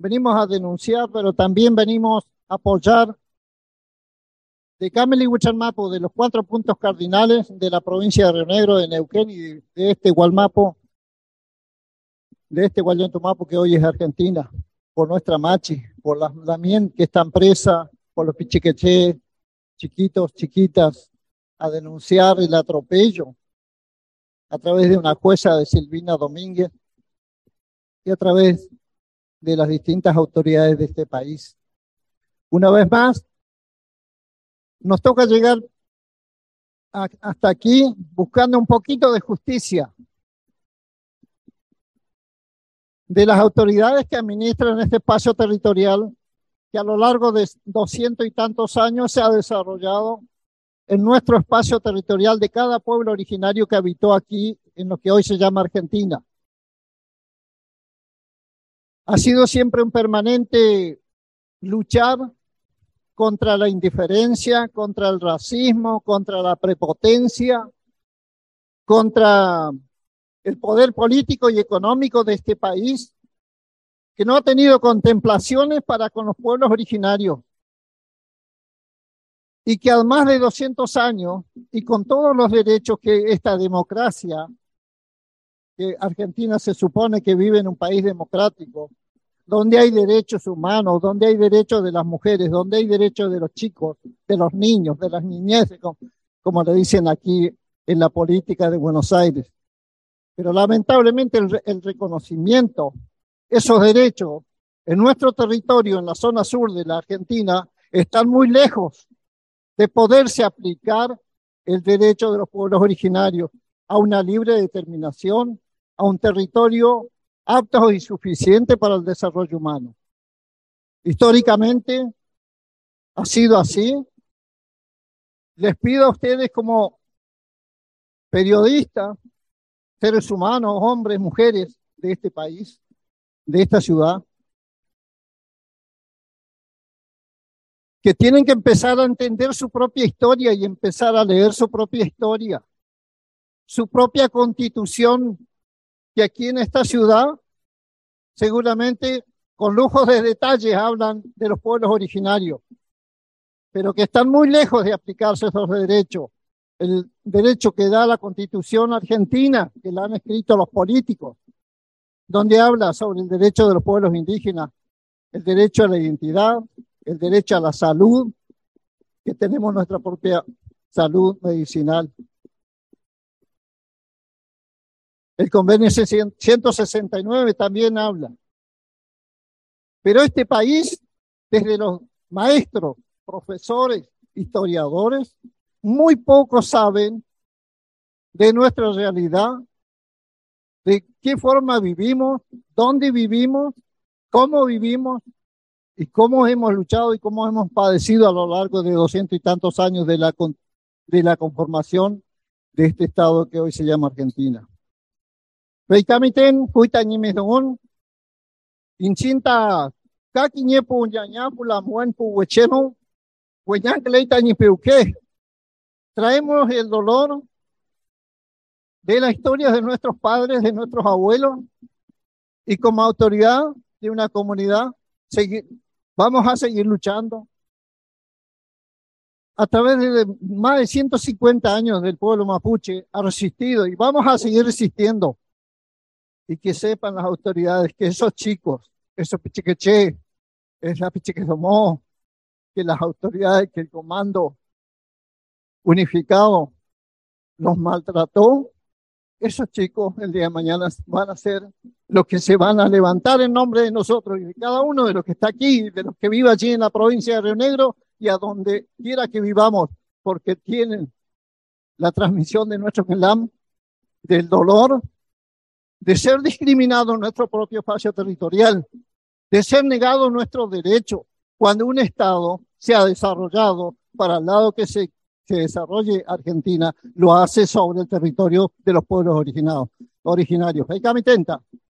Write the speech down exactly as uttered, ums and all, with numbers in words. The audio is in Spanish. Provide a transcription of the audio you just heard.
venimos a denunciar, pero también venimos a apoyar de Cameli Huichalmapu, de los cuatro puntos cardinales de la provincia de Río Negro, de Neuquén y de, de este Gualmapo, de este Guallantumapu que hoy es Argentina, por nuestra machi, por las Lamien que están presas, por los pichiqueché, chiquitos, chiquitas, a denunciar el atropello a través de una jueza de Silvina Domínguez y a través de las distintas autoridades de este país. Una vez más, nos toca llegar a, hasta aquí buscando un poquito de justicia de las autoridades que administran este espacio territorial que a lo largo de doscientos y tantos años se ha desarrollado en nuestro espacio territorial de cada pueblo originario que habitó aquí en lo que hoy se llama Argentina. Ha sido siempre un permanente luchar contra la indiferencia, contra el racismo, contra la prepotencia, contra el poder político y económico de este país, que no ha tenido contemplaciones para con los pueblos originarios, y que a más de doscientos años, y con todos los derechos que esta democracia, que Argentina se supone que vive en un país democrático, donde hay derechos humanos, donde hay derechos de las mujeres, donde hay derechos de los chicos, de los niños, de las niñeces, como, como le dicen aquí en la política de Buenos Aires. Pero lamentablemente el, el reconocimiento, esos derechos en nuestro territorio, en la zona sur de la Argentina, están muy lejos de poderse aplicar el derecho de los pueblos originarios a una libre determinación, a un territorio apto y suficiente para el desarrollo humano. Históricamente ha sido así. Les pido a ustedes como periodistas, seres humanos, hombres, mujeres de este país, de esta ciudad, que tienen que empezar a entender su propia historia y empezar a leer su propia historia, su propia constitución, que aquí en esta ciudad seguramente con lujos de detalles hablan de los pueblos originarios, pero que están muy lejos de aplicarse esos derechos. El derecho que da la Constitución argentina, que la han escrito los políticos, donde habla sobre el derecho de los pueblos indígenas, el derecho a la identidad, el derecho a la salud, que tenemos nuestra propia salud medicinal. El convenio ciento sesenta y nueve también habla. Pero este país, desde los maestros, profesores, historiadores, muy pocos saben de nuestra realidad, de qué forma vivimos, dónde vivimos, cómo vivimos y cómo hemos luchado y cómo hemos padecido a lo largo de doscientos y tantos años de la, de la conformación de este estado que hoy se llama Argentina. Reikamiten, Huitañimidón, Inchinta, Kakiñepu, Yañapu, la Muenpu, Huecheno, Hueñancleitañipeuque. Traemos el dolor de la historia de nuestros padres, de nuestros abuelos, y como autoridad de una comunidad, seguir, vamos a seguir luchando. A través de más de ciento cincuenta años del pueblo mapuche ha resistido y vamos a seguir resistiendo. Y que sepan las autoridades que esos chicos, esos pichiqueché, esa pichiquedomó, que las autoridades, que el comando unificado los maltrató, esos chicos el día de mañana van a ser los que se van a levantar en nombre de nosotros y de cada uno de los que está aquí, de los que vive allí en la provincia de Río Negro y a donde quiera que vivamos, porque tienen la transmisión de nuestro Kelam, del dolor, de ser discriminado en nuestro propio espacio territorial, de ser negado nuestro derecho cuando un Estado se ha desarrollado para el lado que se, se desarrolle Argentina, lo hace sobre el territorio de los pueblos originados, originarios. Hay que